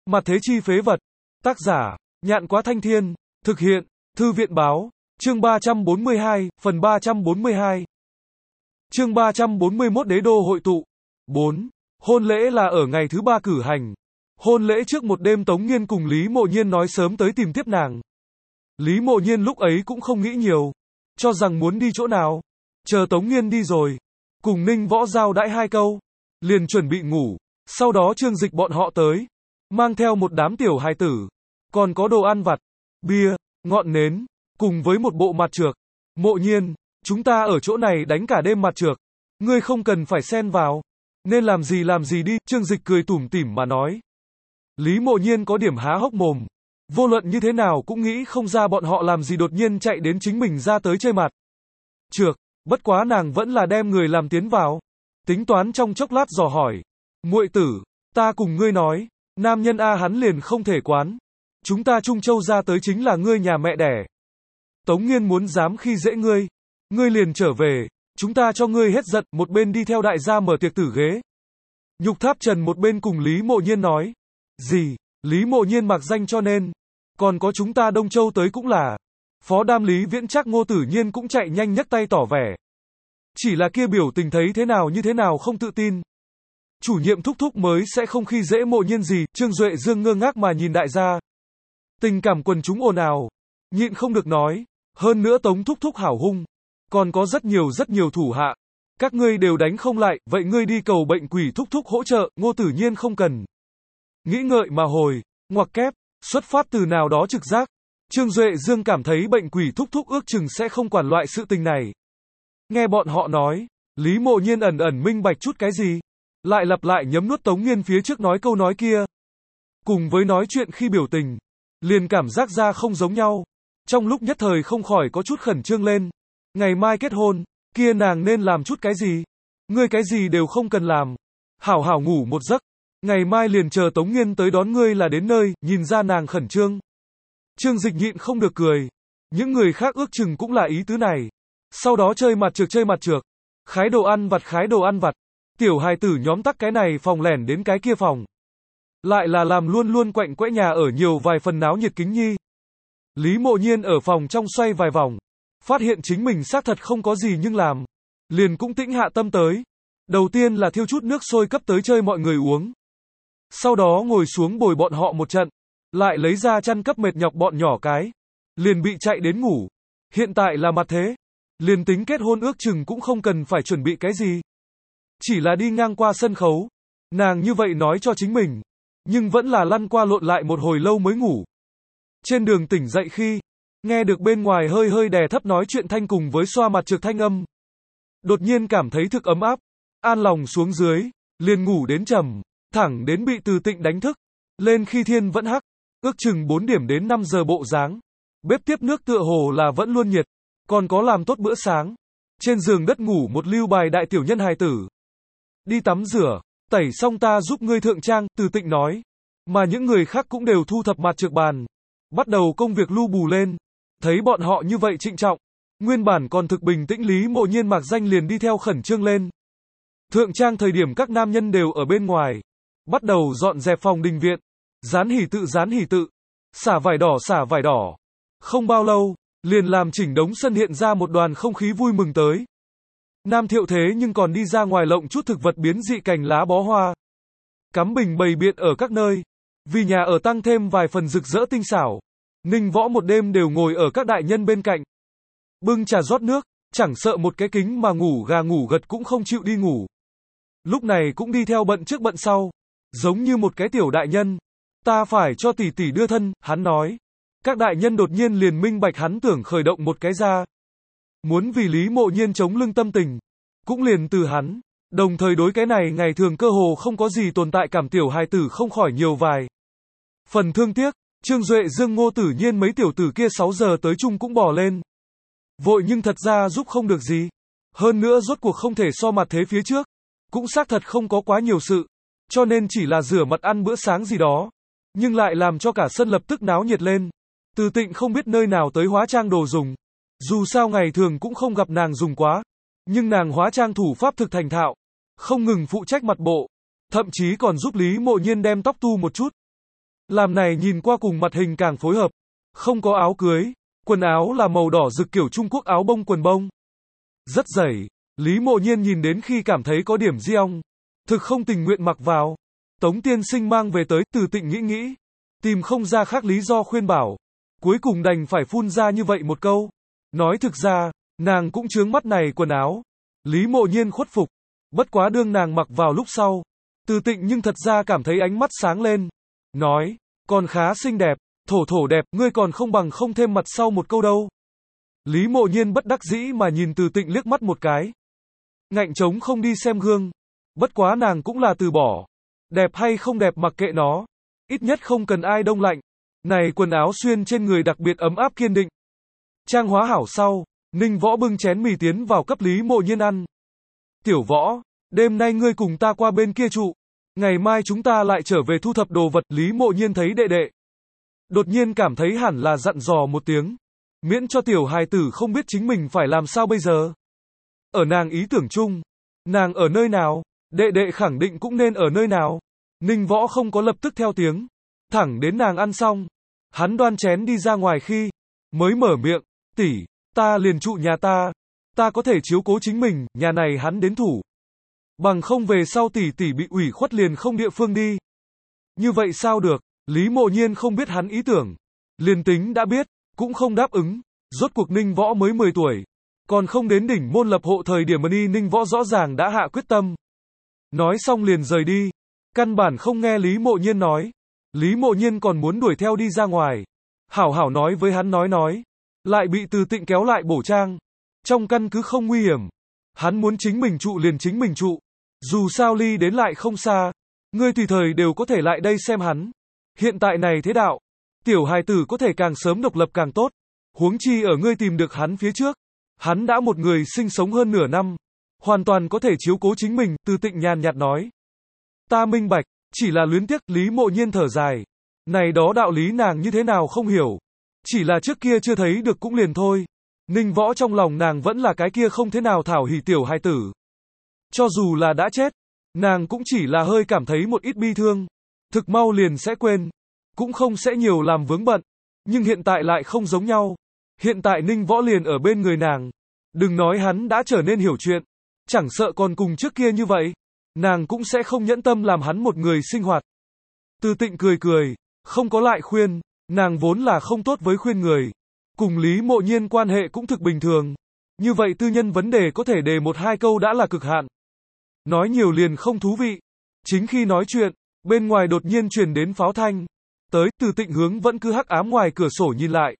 Mặt thế chi phế vật. Tác giả, Nhạn Quá Thanh Thiên. Thực hiện, Thư viện Báo. Chương 342, phần 342. Chương 341 Đế đô hội tụ. 4. Hôn lễ là ở ngày thứ 3 cử hành. Hôn lễ trước một đêm Tống Nghiên cùng Lý Mộ Nhiên nói sớm tới tìm tiếp nàng. Lý Mộ Nhiên lúc ấy cũng không nghĩ nhiều, cho rằng muốn đi chỗ nào. Chờ Tống Nghiên đi rồi, cùng Ninh Võ giao đãi hai câu, liền chuẩn bị ngủ. Sau đó Trương Dịch bọn họ tới, mang theo một đám tiểu hài tử, còn có đồ ăn vặt, bia, ngọn nến, cùng với một bộ mặt trược. Mộ Nhiên, chúng ta ở chỗ này đánh cả đêm mặt trược, ngươi không cần phải xen vào, nên làm gì đi, Trương Dịch cười tủm tỉm mà nói. Lý Mộ Nhiên có điểm há hốc mồm, vô luận như thế nào cũng nghĩ không ra bọn họ làm gì đột nhiên chạy đến chính mình ra tới chơi mặt trược, bất quá nàng vẫn là đem người làm tiến vào, tính toán trong chốc lát dò hỏi. Muội tử, ta cùng ngươi nói, nam nhân A hắn liền không thể quán. Chúng ta Trung Châu ra tới chính là ngươi nhà mẹ đẻ. Tống Nghiên muốn dám khi dễ ngươi, ngươi liền trở về, chúng ta cho ngươi hết giận, một bên đi theo đại gia mở tiệc tử ghế. Nhục Tháp Trần một bên cùng Lý Mộ Nhiên nói. Gì, Lý Mộ Nhiên mặc danh cho nên, còn có chúng ta Đông Châu tới cũng là. Phó Đam Lý Viễn Trác Ngô Tử Nhiên cũng chạy nhanh nhấc tay tỏ vẻ. Chỉ là kia biểu tình thấy thế nào như thế nào không tự tin. Chủ nhiệm thúc thúc mới sẽ không khi dễ Mộ Nhiên gì, Trương Duệ Dương ngơ ngác mà nhìn đại gia. Tình cảm quần chúng ồn ào, nhịn không được nói, hơn nữa Tống thúc thúc hảo hung, còn có rất nhiều thủ hạ. Các ngươi đều đánh không lại, vậy ngươi đi cầu bệnh quỷ thúc thúc hỗ trợ, Ngô Tử Nhiên không cần nghĩ ngợi mà hồi, ngoặc kép, xuất phát từ nào đó trực giác. Trương Duệ Dương cảm thấy bệnh quỷ thúc thúc ước chừng sẽ không quản loại sự tình này. Nghe bọn họ nói, Lý Mộ Nhiên ẩn minh bạch chút cái gì, lại lặp lại nhấm nuốt Tống Nghiên phía trước nói câu nói kia. Cùng với nói chuyện khi biểu tình, liền cảm giác ra không giống nhau. Trong lúc nhất thời không khỏi có chút khẩn trương lên. Ngày mai kết hôn, kia nàng nên làm chút cái gì? Ngươi cái gì đều không cần làm. Hảo hảo ngủ một giấc. Ngày mai liền chờ Tống Nghiên tới đón ngươi là đến nơi, nhìn ra nàng khẩn trương. Trương Dịch nhịn không được cười. Những người khác ước chừng cũng là ý tứ này. Sau đó chơi mặt trược. Khái đồ ăn vặt. Tiểu hài tử nhóm tắc cái này phòng lẻn đến cái kia phòng. Lại là làm luôn quạnh quẽ nhà ở nhiều vài phần náo nhiệt kính nhi. Lý Mộ Nhiên ở phòng trong xoay vài vòng. Phát hiện chính mình xác thật không có gì nhưng làm. Liền cũng tĩnh hạ tâm tới. Đầu tiên là thiêu chút nước sôi cấp tới chơi mọi người uống. Sau đó ngồi xuống bồi bọn họ một trận. Lại lấy ra chăn cấp mệt nhọc bọn nhỏ cái. Liền bị chạy đến ngủ. Hiện tại là mặt thế. Liền tính kết hôn ước chừng cũng không cần phải chuẩn bị cái gì. Chỉ là đi ngang qua sân khấu. Nàng như vậy nói cho chính mình. Nhưng vẫn là lăn qua lộn lại một hồi lâu mới ngủ. Trên đường tỉnh dậy khi, nghe được bên ngoài hơi đè thấp nói chuyện thanh cùng với xoa mặt trược thanh âm. Đột nhiên cảm thấy thực ấm áp. An lòng xuống dưới, liền ngủ đến trầm, thẳng đến bị Từ Tịnh đánh thức. Lên khi thiên vẫn hắc, ước chừng 4 điểm đến 5 giờ bộ dáng. Bếp tiếp nước tựa hồ là vẫn luôn nhiệt, còn có làm tốt bữa sáng. Trên giường đất ngủ một lưu bài đại tiểu nhân hài tử. Đi tắm rửa, tẩy xong ta giúp ngươi thượng trang, Từ Tịnh nói. Mà những người khác cũng đều thu thập mặt trược bàn. Bắt đầu công việc lu bù lên. Thấy bọn họ như vậy trịnh trọng. Nguyên bản còn thực bình tĩnh Lý Mộ Nhiên mặc danh liền đi theo khẩn trương lên. Thượng trang thời điểm các nam nhân đều ở bên ngoài. Bắt đầu dọn dẹp phòng đình viện. Dán hỉ tự. Xả vải đỏ. Không bao lâu, liền làm chỉnh đống sân hiện ra một đoàn không khí vui mừng tới. Nam Thiệu thế nhưng còn đi ra ngoài lộng chút thực vật biến dị cành lá bó hoa. Cắm bình bày biện ở các nơi. Vì nhà ở tăng thêm vài phần rực rỡ tinh xảo. Ninh Võ một đêm đều ngồi ở các đại nhân bên cạnh. Bưng trà rót nước, chẳng sợ một cái kính mà ngủ gà ngủ gật cũng không chịu đi ngủ. Lúc này cũng đi theo bận trước bận sau. Giống như một cái tiểu đại nhân. Ta phải cho tỷ tỷ đưa thân, hắn nói. Các đại nhân đột nhiên liền minh bạch hắn tưởng khởi động một cái ra. Muốn vì Lý Mộ Nhiên chống lưng tâm tình. Cũng liền từ hắn. Đồng thời đối cái này ngày thường cơ hồ không có gì tồn tại cảm tiểu hài tử không khỏi nhiều vài phần thương tiếc. Trương Duệ Dương Ngô Tử Nhiên mấy tiểu tử kia 6 giờ tới chung cũng bỏ lên. Vội nhưng thật ra giúp không được gì. Hơn nữa rốt cuộc không thể so mặt thế phía trước. Cũng xác thật không có quá nhiều sự. Cho nên chỉ là rửa mặt ăn bữa sáng gì đó. Nhưng lại làm cho cả sân lập tức náo nhiệt lên. Từ Tịnh không biết nơi nào tới hóa trang đồ dùng. Dù sao ngày thường cũng không gặp nàng dùng quá. Nhưng nàng hóa trang thủ pháp thực thành thạo. Không ngừng phụ trách mặt bộ. Thậm chí còn giúp Lý Mộ Nhiên đem tóc tu một chút. Làm này nhìn qua cùng mặt hình càng phối hợp. Không có áo cưới. Quần áo là màu đỏ rực kiểu Trung Quốc áo bông quần bông. Rất dày. Lý Mộ Nhiên nhìn đến khi cảm thấy có điểm giong. Thực không tình nguyện mặc vào. Tống tiên sinh mang về tới, Từ Tịnh nghĩ. Tìm không ra khác lý do khuyên bảo. Cuối cùng đành phải phun ra như vậy một câu. Nói thực ra, nàng cũng chướng mắt này quần áo. Lý Mộ Nhiên khuất phục. Bất quá đương nàng mặc vào lúc sau. Từ Tịnh nhưng thật ra cảm thấy ánh mắt sáng lên. Nói, còn khá xinh đẹp, thổ đẹp, ngươi còn không bằng không thêm mặt sau một câu đâu. Lý Mộ Nhiên bất đắc dĩ mà nhìn Từ Tịnh liếc mắt một cái. Ngạnh trống không đi xem gương. Bất quá nàng cũng là từ bỏ. Đẹp hay không đẹp mặc kệ nó. Ít nhất không cần ai đông lạnh. Này quần áo xuyên trên người đặc biệt ấm áp kiên định. Trang hóa hảo sau, Ninh Võ bưng chén mì tiến vào cấp Lý Mộ Nhiên ăn. Tiểu Võ, đêm nay ngươi cùng ta qua bên kia trụ. Ngày mai chúng ta lại trở về thu thập đồ vật. Lý Mộ Nhiên thấy đệ đệ. Đột nhiên cảm thấy hẳn là dặn dò một tiếng. Miễn cho tiểu hài tử không biết chính mình phải làm sao bây giờ. Ở nàng ý tưởng chung. Nàng ở nơi nào, đệ đệ khẳng định cũng nên ở nơi nào. Ninh Võ không có lập tức theo tiếng. Thẳng đến nàng ăn xong. Hắn đoan chén đi ra ngoài khi. Mới mở miệng. Tỷ, ta liền trụ nhà ta. Ta có thể chiếu cố chính mình, nhà này hắn đến thủ. Bằng không về sau tỷ tỷ bị ủy khuất liền không địa phương đi. Như vậy sao được? Lý Mộ Nhiên không biết hắn ý tưởng. Liền tính đã biết, cũng không đáp ứng. Rốt cuộc Ninh Võ mới 10 tuổi. Còn không đến đỉnh môn lập hộ thời điểm đi, Ninh Võ rõ ràng đã hạ quyết tâm. Nói xong liền rời đi. Căn bản không nghe Lý Mộ Nhiên nói. Lý Mộ Nhiên còn muốn đuổi theo đi ra ngoài. Hảo hảo nói với hắn nói. Lại bị Từ Tịnh kéo lại bổ trang. Trong căn cứ không nguy hiểm. Hắn muốn chính mình trụ liền chính mình trụ. Dù sao ly đến lại không xa. Ngươi tùy thời đều có thể lại đây xem hắn. Hiện tại này thế đạo. Tiểu hài tử có thể càng sớm độc lập càng tốt. Huống chi ở ngươi tìm được hắn phía trước. Hắn đã một người sinh sống hơn nửa năm. Hoàn toàn có thể chiếu cố chính mình. Từ Tịnh nhàn nhạt nói. Ta minh bạch. Chỉ là luyến tiếc. Lý Mộ Nhiên thở dài. Này đó đạo lý nàng như thế nào không hiểu. Chỉ là trước kia chưa thấy được cũng liền thôi. Ninh Võ trong lòng nàng vẫn là cái kia không thế nào thảo hỉ tiểu hài tử. Cho dù là đã chết, nàng cũng chỉ là hơi cảm thấy một ít bi thương. Thực mau liền sẽ quên. Cũng không sẽ nhiều làm vướng bận. Nhưng hiện tại lại không giống nhau. Hiện tại Ninh Võ liền ở bên người nàng. Đừng nói hắn đã trở nên hiểu chuyện. Chẳng sợ còn cùng trước kia như vậy. Nàng cũng sẽ không nhẫn tâm làm hắn một người sinh hoạt. Từ Tịnh cười. Không có lại khuyên. Nàng vốn là không tốt với khuyên người. Cùng Lý Mộ Nhiên quan hệ cũng thực bình thường. Như vậy tư nhân vấn đề có thể đề một hai câu đã là cực hạn. Nói nhiều liền không thú vị. Chính khi nói chuyện, bên ngoài đột nhiên truyền đến pháo thanh. Tới, Từ Tịnh hướng vẫn cứ hắc ám ngoài cửa sổ nhìn lại.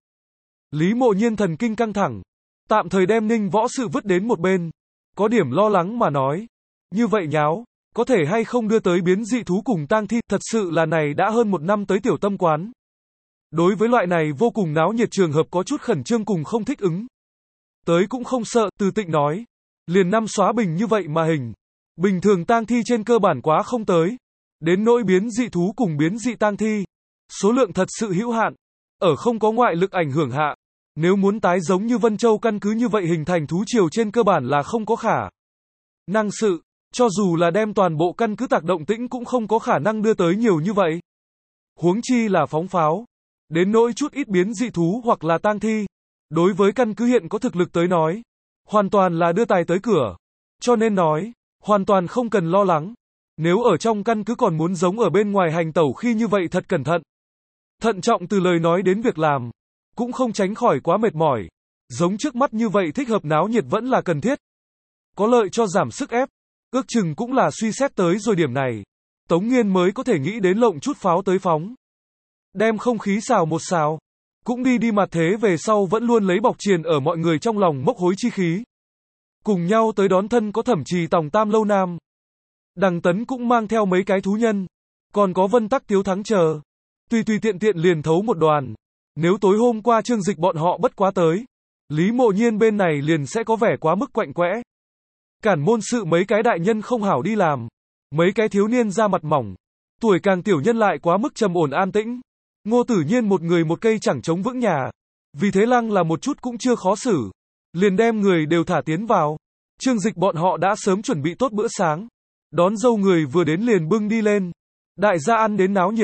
Lý Mộ Nhiên thần kinh căng thẳng. Tạm thời đem Ninh Võ sự vứt đến một bên. Có điểm lo lắng mà nói. Như vậy nháo, có thể hay không đưa tới biến dị thú cùng tang thi. Thật sự là này đã hơn một năm tới tiểu tâm quán. Đối với loại này vô cùng náo nhiệt trường hợp có chút khẩn trương cùng không thích ứng. Tới cũng không sợ, Từ Tịnh nói. Liền năm xóa bình như vậy mà hình. Bình thường tang thi trên cơ bản quá không tới. Đến nỗi biến dị thú cùng biến dị tang thi. Số lượng thật sự hữu hạn. Ở không có ngoại lực ảnh hưởng hạ. Nếu muốn tái giống như Vân Châu căn cứ như vậy hình thành thú triều trên cơ bản là không có khả năng sự. Cho dù là đem toàn bộ căn cứ tác động tĩnh cũng không có khả năng đưa tới nhiều như vậy. Huống chi là phóng pháo. Đến nỗi chút ít biến dị thú hoặc là tang thi. Đối với căn cứ hiện có thực lực tới nói. Hoàn toàn là đưa tài tới cửa. Cho nên nói, hoàn toàn không cần lo lắng. Nếu ở trong căn cứ còn muốn giống ở bên ngoài hành tẩu khi như vậy thật cẩn thận. Thận trọng từ lời nói đến việc làm. Cũng không tránh khỏi quá mệt mỏi. Giống trước mắt như vậy thích hợp náo nhiệt vẫn là cần thiết. Có lợi cho giảm sức ép. Ước chừng cũng là suy xét tới rồi điểm này. Tống Nghiên mới có thể nghĩ đến lộng chút pháo tới phóng. Đem không khí xào một xào. Cũng đi mặt thế về sau vẫn luôn lấy bọc triền ở mọi người trong lòng mốc hối chi khí. Cùng nhau tới đón thân có Thẩm Trì Tòng Tam Lâu Nam. Đằng Tấn cũng mang theo mấy cái thú nhân. Còn có Vân Tắc Tiếu Thắng chờ. Tùy tiện liền thấu một đoàn. Nếu tối hôm qua Trương Dịch bọn họ bất quá tới. Lý Mộ Nhiên bên này liền sẽ có vẻ quá mức quạnh quẽ. Cản môn sự mấy cái đại nhân không hảo đi làm. Mấy cái thiếu niên ra mặt mỏng. Tuổi càng tiểu nhân lại quá mức trầm ổn an tĩnh. Ngô Tử Nhiên một người một cây chẳng chống vững nhà. Vì thế Lăng là một chút cũng chưa khó xử. Liền đem người đều thả tiến vào. Trương Dịch bọn họ đã sớm chuẩn bị tốt bữa sáng. Đón dâu người vừa đến liền bưng đi lên. Đại gia ăn đến náo nhiệt.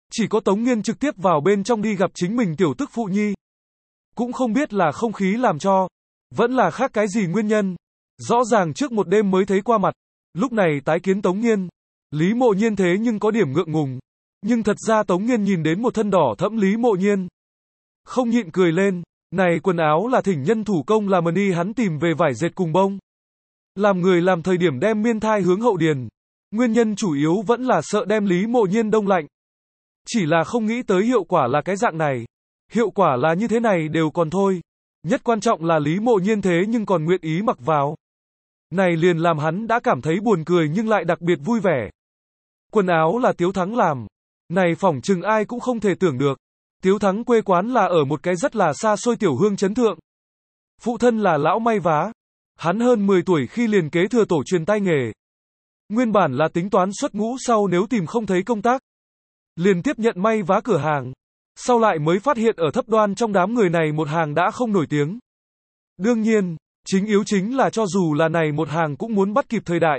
Chỉ có Tống Nghiên trực tiếp vào bên trong đi gặp chính mình tiểu tức phụ nhi. Cũng không biết là không khí làm cho, vẫn là khác cái gì nguyên nhân. Rõ ràng trước một đêm mới thấy qua mặt, lúc này tái kiến Tống Nghiên. Lý Mộ Nhiên thế nhưng có điểm ngượng ngùng. Nhưng thật ra Tống Nghiên nhìn đến một thân đỏ thẫm Lý Mộ Nhiên, không nhịn cười lên. Này quần áo là thỉnh nhân thủ công làm đi, hắn tìm về vải dệt cùng bông. Làm người làm thời điểm đem miên thai hướng hậu điền. Nguyên nhân chủ yếu vẫn là sợ đem Lý Mộ Nhiên đông lạnh. Chỉ là không nghĩ tới hiệu quả là cái dạng này. Hiệu quả là như thế này đều còn thôi. Nhất quan trọng là Lý Mộ Nhiên thế nhưng còn nguyện ý mặc vào. Này liền làm hắn đã cảm thấy buồn cười nhưng lại đặc biệt vui vẻ. Quần áo là Tiếu Thắng làm. Này phỏng chừng ai cũng không thể tưởng được. Tiếu Thắng quê quán là ở một cái rất là xa xôi tiểu hương trấn thượng. Phụ thân là lão may vá. Hắn hơn 10 tuổi khi liền kế thừa tổ truyền tay nghề. Nguyên bản là tính toán xuất ngũ sau nếu tìm không thấy công tác, liền tiếp nhận may vá cửa hàng. Sau lại mới phát hiện ở thấp đoan trong đám người này một hàng đã không nổi tiếng. Đương nhiên, chính yếu chính là cho dù là này một hàng cũng muốn bắt kịp thời đại.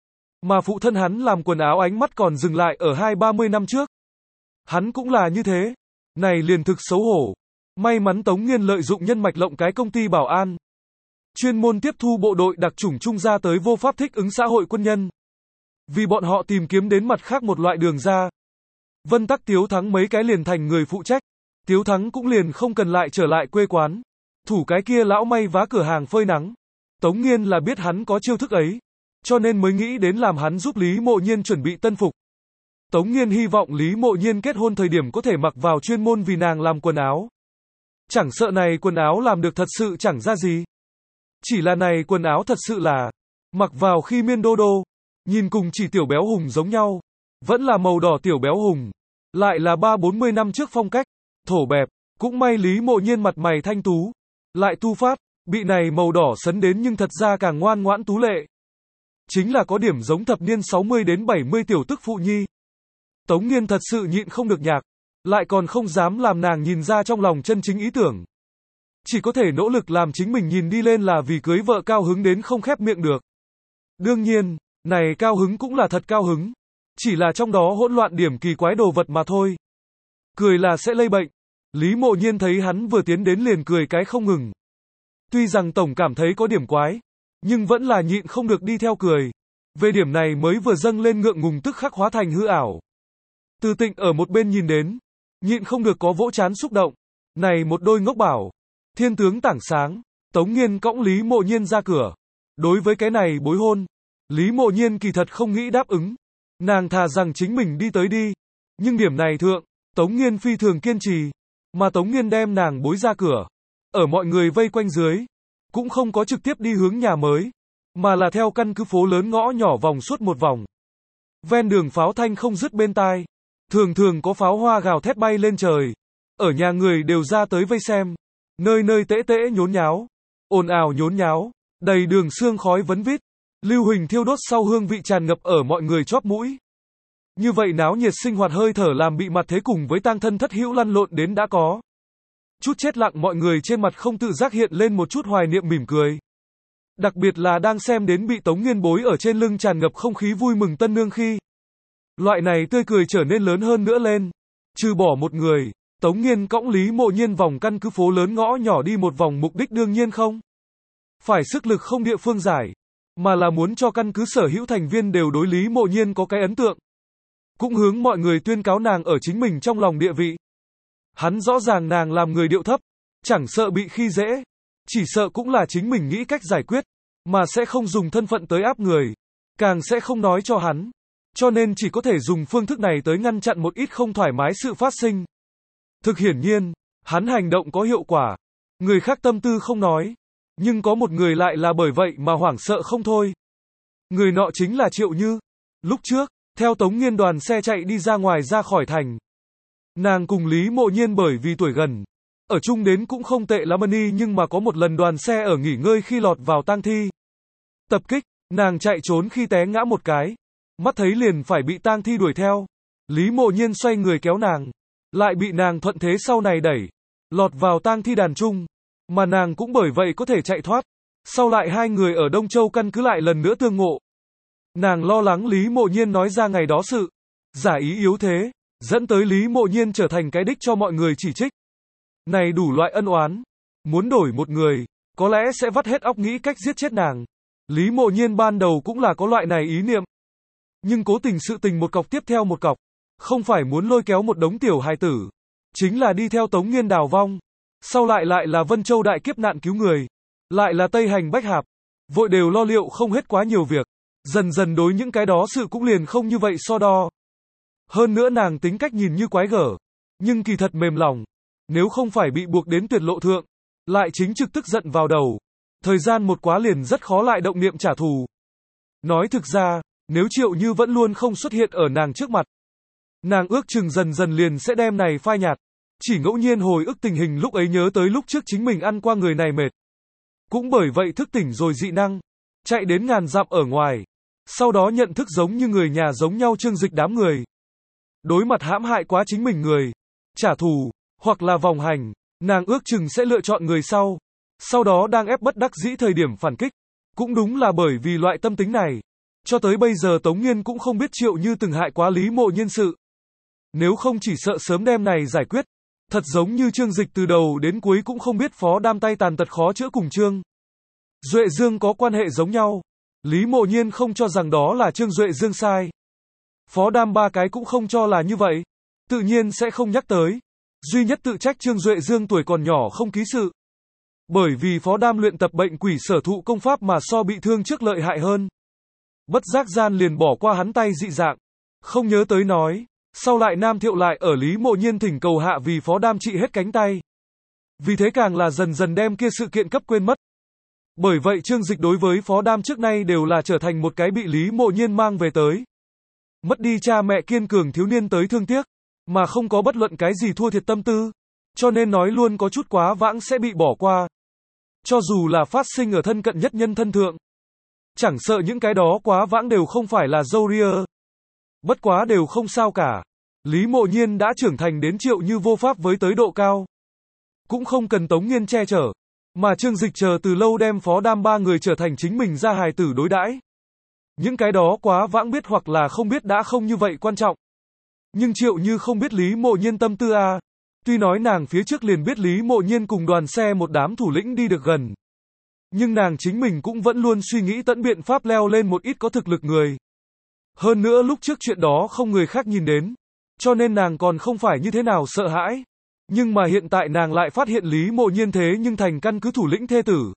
Mà phụ thân hắn làm quần áo ánh mắt còn dừng lại ở 20-30 năm trước. Hắn cũng là như thế. Này liền thực xấu hổ. May mắn Tống Nghiên lợi dụng nhân mạch lộng cái công ty bảo an. Chuyên môn tiếp thu bộ đội đặc chủng trung gia tới vô pháp thích ứng xã hội quân nhân. Vì bọn họ tìm kiếm đến mặt khác một loại đường ra. Vân tắc Tiếu Thắng mấy cái liền thành người phụ trách. Tiếu Thắng cũng liền không cần lại trở lại quê quán. Thủ cái kia lão may vá cửa hàng phơi nắng. Tống Nghiên là biết hắn có chiêu thức ấy. Cho nên mới nghĩ đến làm hắn giúp Lý Mộ Nhiên chuẩn bị tân phục. Tống Nghiên hy vọng Lý Mộ Nhiên kết hôn thời điểm có thể mặc vào chuyên môn vì nàng làm quần áo. Chẳng sợ này quần áo làm được thật sự chẳng ra gì. Chỉ là này quần áo thật sự là mặc vào khi miên đô đô. Nhìn cùng chỉ tiểu béo hùng giống nhau. Vẫn là màu đỏ tiểu béo hùng. Lại là 30-40 năm trước phong cách. Thổ bẹp. Cũng may Lý Mộ Nhiên mặt mày thanh tú. Lại tu phát. Bị này màu đỏ sấn đến nhưng thật ra càng ngoan ngoãn tú lệ. Chính là có điểm giống thập niên 60 đến 70 tiểu tức phụ nhi. Tống Nghiên thật sự nhịn không được nhạc. Lại còn không dám làm nàng nhìn ra trong lòng chân chính ý tưởng. Chỉ có thể nỗ lực làm chính mình nhìn đi lên là vì cưới vợ cao hứng đến không khép miệng được. Đương nhiên, này cao hứng cũng là thật cao hứng. Chỉ là trong đó hỗn loạn điểm kỳ quái đồ vật mà thôi. Cười là sẽ lây bệnh. Lý Mộ Nhiên thấy hắn vừa tiến đến liền cười cái không ngừng. Tuy rằng tổng cảm thấy có điểm quái, nhưng vẫn là nhịn không được đi theo cười. Về điểm này mới vừa dâng lên ngượng ngùng tức khắc hóa thành hư ảo. Từ Tịnh ở một bên nhìn đến, nhịn không được có vỗ trán xúc động. Này một đôi ngốc bảo. Thiên tướng tảng sáng, Tống Nghiên cõng Lý Mộ Nhiên ra cửa. Đối với cái này bối hôn, Lý Mộ Nhiên kỳ thật không nghĩ đáp ứng. Nàng thà rằng chính mình đi tới đi. Nhưng điểm này thượng, Tống Nghiên phi thường kiên trì. Mà Tống Nghiên đem nàng bối ra cửa. Ở mọi người vây quanh dưới. Cũng không có trực tiếp đi hướng nhà mới. Mà là theo căn cứ phố lớn ngõ nhỏ vòng suốt một vòng. Ven đường pháo thanh không dứt bên tai. Thường thường có pháo hoa gào thét bay lên trời. Ở nhà người đều ra tới vây xem. Nơi nơi tễ tễ nhốn nháo. Ồn ào nhốn nháo. Đầy đường sương khói vấn vít. Lưu huỳnh thiêu đốt sau hương vị tràn ngập ở mọi người chóp mũi. Như vậy náo nhiệt sinh hoạt hơi thở làm bị mặt thế cùng với tang thân thất hữu lăn lộn đến đã có. Chút chết lặng mọi người trên mặt không tự giác hiện lên một chút hoài niệm mỉm cười. Đặc biệt là đang xem đến bị Tống Nghiên bối ở trên lưng tràn ngập không khí vui mừng tân nương khi. Loại này tươi cười trở nên lớn hơn nữa lên. Trừ bỏ một người, Tống Nghiên cõng Lý Mộ Nhiên vòng căn cứ phố lớn ngõ nhỏ đi một vòng mục đích đương nhiên không phải sức lực không địa phương giải, mà là muốn cho căn cứ sở hữu thành viên đều đối Lý Mộ Nhiên có cái ấn tượng. Cũng hướng mọi người tuyên cáo nàng ở chính mình trong lòng địa vị. Hắn rõ ràng nàng làm người điệu thấp, chẳng sợ bị khi dễ, chỉ sợ cũng là chính mình nghĩ cách giải quyết, mà sẽ không dùng thân phận tới áp người, càng sẽ không nói cho hắn. Cho nên chỉ có thể dùng phương thức này tới ngăn chặn một ít không thoải mái sự phát sinh. Thực hiển nhiên, hắn hành động có hiệu quả. Người khác tâm tư không nói, nhưng có một người lại là bởi vậy mà hoảng sợ không thôi. Người nọ chính là Triệu Như. Lúc trước, theo Tống Nghiên đoàn xe chạy đi ra ngoài ra khỏi thành. Nàng cùng Lý Mộ Nhiên bởi vì tuổi gần, ở chung đến cũng không tệ lắm đi, nhưng mà có một lần đoàn xe ở nghỉ ngơi khi lọt vào tang thi. Tập kích, nàng chạy trốn khi té ngã một cái. Mắt thấy liền phải bị tang thi đuổi theo. Lý Mộ Nhiên xoay người kéo nàng. Lại bị nàng thuận thế sau này đẩy. Lọt vào tang thi đàn chung. Mà nàng cũng bởi vậy có thể chạy thoát. Sau lại hai người ở Đông Châu căn cứ lại lần nữa tương ngộ. Nàng lo lắng Lý Mộ Nhiên nói ra ngày đó sự. Giả ý yếu thế. dẫn tới Lý Mộ Nhiên trở thành cái đích cho mọi người chỉ trích. Này đủ loại ân oán, muốn đổi một người, có lẽ sẽ vắt hết óc nghĩ cách giết chết nàng. Lý Mộ Nhiên ban đầu cũng là có loại này ý niệm. Nhưng cố tình sự tình một cọc tiếp theo một cọc, không phải muốn lôi kéo một đống tiểu hài tử, chính là đi theo Tống Nghiên đào vong, sau lại là Vân Châu đại kiếp nạn cứu người, lại là Tây Hành Bách Hạp, vội đều lo liệu không hết quá nhiều việc, dần dần đối những cái đó sự cũng liền không như vậy so đo. Hơn nữa nàng tính cách nhìn như quái gở, nhưng kỳ thật mềm lòng, nếu không phải bị buộc đến tuyệt lộ thượng, lại chính trực tức giận vào đầu, thời gian một quá liền rất khó lại động niệm trả thù. Nói thực ra, nếu Triệu Như vẫn luôn không xuất hiện ở nàng trước mặt, nàng ước chừng dần dần liền sẽ đem này phai nhạt, chỉ ngẫu nhiên hồi ức tình hình lúc ấy nhớ tới lúc trước chính mình ăn qua người này mệt. Cũng bởi vậy thức tỉnh rồi dị năng, chạy đến ngàn dặm ở ngoài, sau đó nhận thức giống như người nhà giống nhau Trương Dịch đám người. Đối mặt hãm hại quá chính mình người, trả thù, hoặc là vòng hành, nàng ước chừng sẽ lựa chọn người sau đó đang ép bất đắc dĩ thời điểm phản kích. Cũng đúng là bởi vì loại tâm tính này, cho tới bây giờ Tống Nghiên cũng không biết Triệu Như từng hại quá Lý Mộ Nhiên sự. Nếu không chỉ sợ sớm đem này giải quyết, thật giống như Trương Dịch từ đầu đến cuối cũng không biết Phó Đam tay tàn tật khó chữa cùng Trương Duệ Dương có quan hệ giống nhau. Lý Mộ Nhiên không cho rằng đó là Trương Duệ Dương sai. Phó Đam ba cái cũng không cho là như vậy, tự nhiên sẽ không nhắc tới. Duy nhất tự trách Trương Duệ Dương tuổi còn nhỏ không ký sự. Bởi vì Phó Đam luyện tập bệnh quỷ sở thụ công pháp mà so bị thương trước lợi hại hơn. Bất giác gian liền bỏ qua hắn tay dị dạng, không nhớ tới nói, sau lại Nam Thiệu lại ở Lý Mộ Nhiên thỉnh cầu hạ vì Phó Đam trị hết cánh tay. Vì thế càng là dần dần đem kia sự kiện cấp quên mất. Bởi vậy Trương Dịch đối với Phó Đam trước nay đều là trở thành một cái bị Lý Mộ Nhiên mang về tới. Mất đi cha mẹ kiên cường thiếu niên tới thương tiếc, mà không có bất luận cái gì thua thiệt tâm tư, cho nên nói luôn có chút quá vãng sẽ bị bỏ qua. Cho dù là phát sinh ở thân cận nhất nhân thân thượng, chẳng sợ những cái đó quá vãng đều không phải là dâu ria. Bất quá đều không sao cả. Lý Mộ Nhiên đã trưởng thành đến Triệu Như vô pháp với tới độ cao. Cũng không cần Tống Nghiên che chở, mà Trương Dịch chờ từ lâu đem Phó Đam ba người trở thành chính mình ra hài tử đối đãi. Những cái đó quá vãng biết hoặc là không biết đã không như vậy quan trọng. Nhưng Triệu Như không biết Lý Mộ Nhiên tâm tư a. Tuy nói nàng phía trước liền biết Lý Mộ Nhiên cùng đoàn xe một đám thủ lĩnh đi được gần, nhưng nàng chính mình cũng vẫn luôn suy nghĩ tận biện pháp leo lên một ít có thực lực người. Hơn nữa lúc trước chuyện đó không người khác nhìn đến, cho nên nàng còn không phải như thế nào sợ hãi. Nhưng mà hiện tại nàng lại phát hiện Lý Mộ Nhiên thế nhưng thành căn cứ thủ lĩnh thê tử.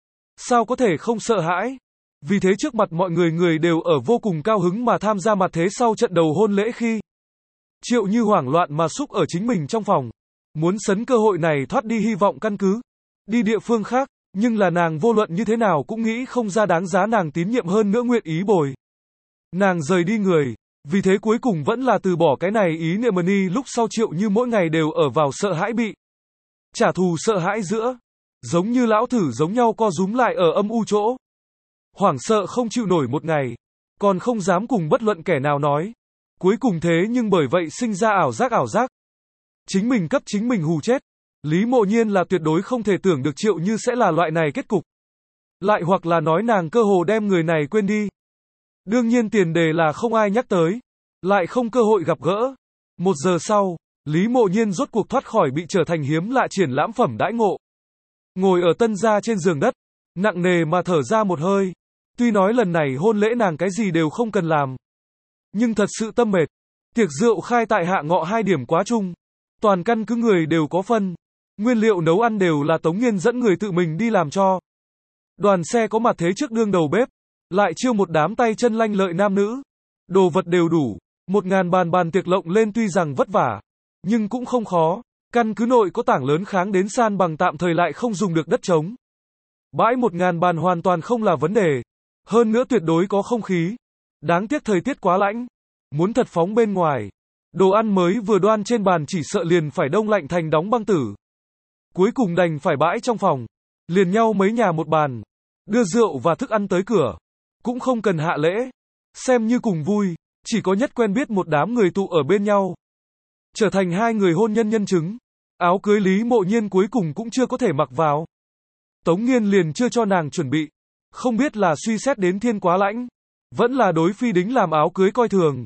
Sao có thể không sợ hãi? Vì thế trước mặt mọi người đều ở vô cùng cao hứng mà tham gia mặt thế sau trận đầu hôn lễ khi Triệu Như hoảng loạn mà xúc ở chính mình trong phòng, muốn sấn cơ hội này thoát đi hy vọng căn cứ, đi địa phương khác, nhưng là nàng vô luận như thế nào cũng nghĩ không ra đáng giá nàng tín nhiệm hơn nữa nguyện ý bồi. Nàng rời đi người, vì thế cuối cùng vẫn là từ bỏ cái này ý niệm đi. Lúc sau Triệu Như mỗi ngày đều ở vào sợ hãi bị trả thù sợ hãi giữa, giống như lão thử giống nhau co rúm lại ở âm u chỗ. Hoảng sợ không chịu nổi một ngày, còn không dám cùng bất luận kẻ nào nói. Cuối cùng thế nhưng bởi vậy sinh ra ảo giác. Chính mình cấp chính mình hù chết. Lý Mộ Nhiên là tuyệt đối không thể tưởng được Triệu Như sẽ là loại này kết cục. Lại hoặc là nói nàng cơ hồ đem người này quên đi. Đương nhiên tiền đề là không ai nhắc tới, lại không cơ hội gặp gỡ. 1 giờ sau, Lý Mộ Nhiên rốt cuộc thoát khỏi bị trở thành hiếm lạ triển lãm phẩm đãi ngộ. Ngồi ở tân gia trên giường đất, nặng nề mà thở ra một hơi. Tuy nói lần này hôn lễ nàng cái gì đều không cần làm, nhưng thật sự tâm mệt. Tiệc rượu khai tại Hạ Ngọ 2 điểm quá chung, toàn căn cứ người đều có phân. Nguyên liệu nấu ăn đều là Tống Nghiên dẫn người tự mình đi làm cho. Đoàn xe có mặt thế trước đương đầu bếp, lại chiêu một đám tay chân lanh lợi nam nữ. Đồ vật đều đủ, 1000 bàn tiệc lộng lên tuy rằng vất vả, nhưng cũng không khó. Căn cứ nội có tảng lớn kháng đến san bằng tạm thời lại không dùng được đất trống. Bãi 1000 bàn hoàn toàn không là vấn đề. Hơn nữa tuyệt đối có không khí. Đáng tiếc thời tiết quá lạnh, muốn thật phóng bên ngoài, đồ ăn mới vừa đoan trên bàn chỉ sợ liền phải đông lạnh thành đóng băng tử. Cuối cùng đành phải bãi trong phòng, liền nhau mấy nhà một bàn, đưa rượu và thức ăn tới cửa, cũng không cần hạ lễ, xem như cùng vui, chỉ có nhất quen biết một đám người tụ ở bên nhau, trở thành 2 người hôn nhân nhân chứng. Áo cưới Lý Mộ Nhiên cuối cùng cũng chưa có thể mặc vào. Tống Nghiên liền chưa cho nàng chuẩn bị, không biết là suy xét đến thiên quá lãnh, vẫn là đối phi đính làm áo cưới coi thường.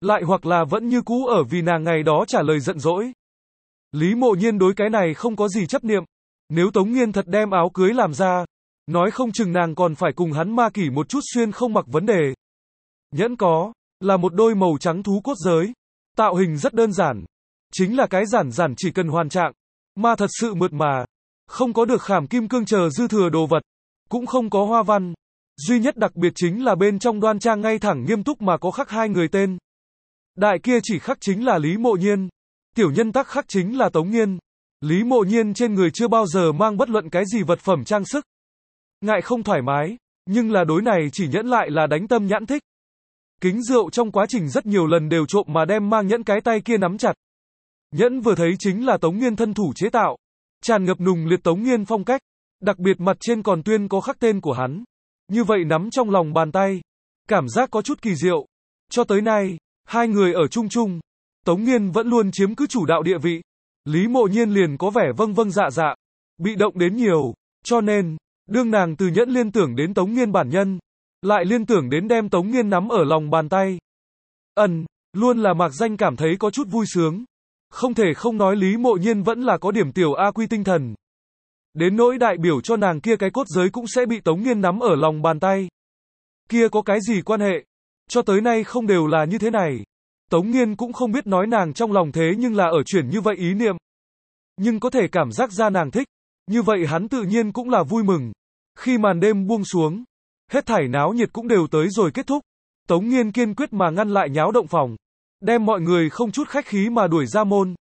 lại hoặc là vẫn như cũ ở vì nàng ngày đó trả lời giận dỗi. Lý Mộ Nhiên đối cái này không có gì chấp niệm. Nếu Tống Nghiên thật đem áo cưới làm ra, nói không chừng nàng còn phải cùng hắn ma kỷ một chút xuyên không mặc vấn đề. Nhẫn có, là một đôi màu trắng thú cốt giới. Tạo hình rất đơn giản. Chính là cái giản giản chỉ cần hoàn trạng, mà thật sự mượt mà. Không có được khảm kim cương chờ dư thừa đồ vật. Cũng không có hoa văn. Duy nhất đặc biệt chính là bên trong đoan trang ngay thẳng nghiêm túc mà có khắc hai người tên. Đại kia chỉ khắc chính là Lý Mộ Nhiên. Tiểu nhân tắc khắc chính là Tống Nghiên. Lý Mộ Nhiên trên người chưa bao giờ mang bất luận cái gì vật phẩm trang sức. Ngại không thoải mái, nhưng là đối này chỉ nhẫn lại là đánh tâm nhãn thích. Kính rượu trong quá trình rất nhiều lần đều trộm mà đem mang nhẫn cái tay kia nắm chặt. Nhẫn vừa thấy chính là Tống Nghiên thân thủ chế tạo. Tràn ngập nùng liệt Tống Nghiên phong cách. Đặc biệt mặt trên còn tuyên có khắc tên của hắn. Như vậy nắm trong lòng bàn tay. Cảm giác có chút kỳ diệu. Cho tới nay, hai người ở chung chung. Tống Nghiên vẫn luôn chiếm cứ chủ đạo địa vị. Lý Mộ Nhiên liền có vẻ vâng vâng dạ dạ. Bị động đến nhiều. Cho nên, đương nàng từ nhẫn liên tưởng đến Tống Nghiên bản nhân. Lại liên tưởng đến đem Tống Nghiên nắm ở lòng bàn tay. Luôn là mạc danh cảm thấy có chút vui sướng. Không thể không nói Lý Mộ Nhiên vẫn là có điểm tiểu A quy tinh thần. Đến nỗi đại biểu cho nàng kia cái cốt giới cũng sẽ bị Tống Nghiên nắm ở lòng bàn tay. Kia có cái gì quan hệ? Cho tới nay không đều là như thế này. Tống Nghiên cũng không biết nói nàng trong lòng thế nhưng là ở chuyển như vậy ý niệm. Nhưng có thể cảm giác ra nàng thích. Như vậy hắn tự nhiên cũng là vui mừng. Khi màn đêm buông xuống, hết thảy náo nhiệt cũng đều tới rồi kết thúc. Tống Nghiên kiên quyết mà ngăn lại nháo động phòng. Đem mọi người không chút khách khí mà đuổi ra môn.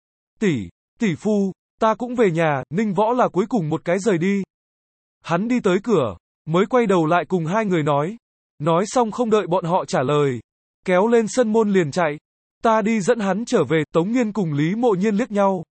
Tỷ phu, ta cũng về nhà, Ninh Võ là cuối cùng một cái rời đi. Hắn đi tới cửa, mới quay đầu lại cùng hai người nói. Nói xong không đợi bọn họ trả lời. Kéo lên sân môn liền chạy. Ta đi dẫn hắn trở về, Tống Nghiên cùng Lý Mộ Nhiên liếc nhau.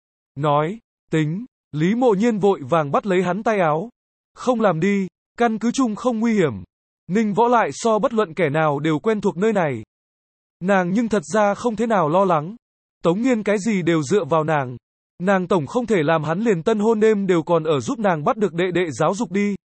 Nói, tính, Lý Mộ Nhiên vội vàng bắt lấy hắn tay áo. Không làm đi, căn cứ chung không nguy hiểm. Ninh Võ lại so bất luận kẻ nào đều quen thuộc nơi này. Nàng nhưng thật ra không thế nào lo lắng. Tống Nghiên cái gì đều dựa vào nàng. Nàng tổng không thể làm hắn liền tân hôn đêm đều còn ở giúp nàng bắt được đệ đệ giáo dục đi.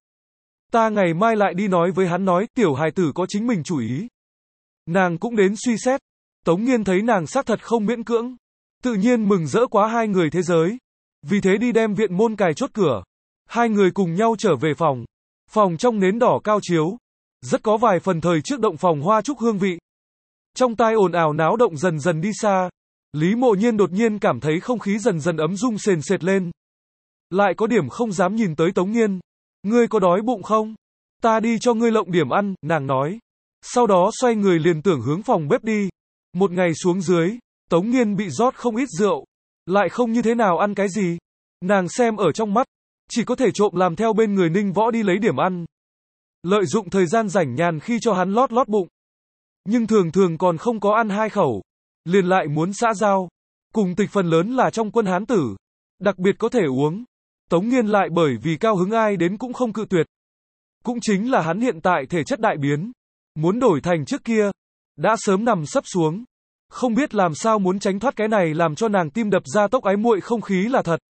Ta ngày mai lại đi nói với hắn nói, tiểu hài tử có chính mình chủ ý. Nàng cũng đến suy xét. Tống Nghiên thấy nàng xác thật không miễn cưỡng. Tự nhiên mừng rỡ quá hai người thế giới. Vì thế đi đem viện môn cài chốt cửa. Hai người cùng nhau trở về phòng. Phòng trong nến đỏ cao chiếu. Rất có vài phần thời trước động phòng hoa trúc hương vị. Trong tai ồn ào náo động dần dần đi xa. Lý Mộ Nhiên đột nhiên cảm thấy không khí dần dần ấm rung sền sệt lên. Lại có điểm không dám nhìn tới Tống Nghiên. Ngươi có đói bụng không? Ta đi cho ngươi lộng điểm ăn, nàng nói. Sau đó xoay người liền tưởng hướng phòng bếp đi. Một ngày xuống dưới, Tống Nghiên bị rót không ít rượu. Lại không như thế nào ăn cái gì. Nàng xem ở trong mắt. Chỉ có thể trộm làm theo bên người Ninh Võ đi lấy điểm ăn. Lợi dụng thời gian rảnh nhàn khi cho hắn lót bụng. Nhưng thường thường còn không có ăn hai khẩu. Liền lại muốn xã giao. Cùng tịch phần lớn là trong quân hán tử. Đặc biệt có thể uống. Tống Nghiên lại bởi vì cao hứng ai đến cũng không cự tuyệt. Cũng chính là hắn hiện tại thể chất đại biến. Muốn đổi thành trước kia. Đã sớm nằm sấp xuống. Không biết làm sao muốn tránh thoát cái này làm cho nàng tim đập ra tốc ái muội không khí là thật.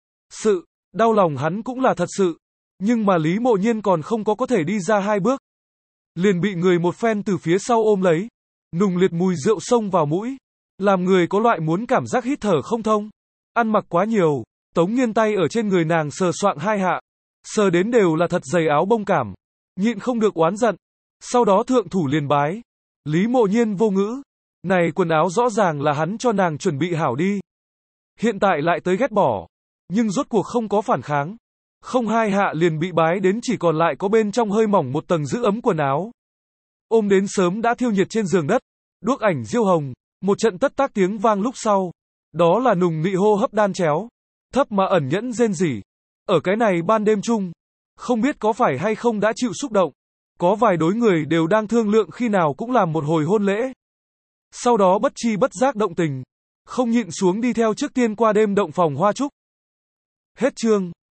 Sự, đau lòng hắn cũng là thật sự. Nhưng mà Lý Mộ Nhiên còn không có thể đi ra hai bước. Liền bị người một phen từ phía sau ôm lấy. Nùng liệt mùi rượu xông vào mũi. Làm người có loại muốn cảm giác hít thở không thông. Ăn mặc quá nhiều. Tống Nghiên tay ở trên người nàng sờ soạng hai hạ. Sờ đến đều là thật dày áo bông cảm. Nhịn không được oán giận. Sau đó thượng thủ liền bái. Lý Mộ Nhiên vô ngữ. Này quần áo rõ ràng là hắn cho nàng chuẩn bị hảo đi. Hiện tại lại tới ghét bỏ. Nhưng rốt cuộc không có phản kháng. Không hai hạ liền bị bái đến chỉ còn lại có bên trong hơi mỏng một tầng giữ ấm quần áo. Ôm đến sớm đã thiêu nhiệt trên giường đất. Đuốc ảnh diêu hồng. Một trận tất tác tiếng vang lúc sau. Đó là nùng nị hô hấp đan chéo. Thấp mà ẩn nhẫn rên rỉ. Ở cái này ban đêm chung. Không biết có phải hay không đã chịu xúc động. Có vài đối người đều đang thương lượng khi nào cũng làm một hồi hôn lễ. Sau đó bất chi bất giác động tình. Không nhịn xuống đi theo trước tiên qua đêm động phòng hoa trúc. Hết chương.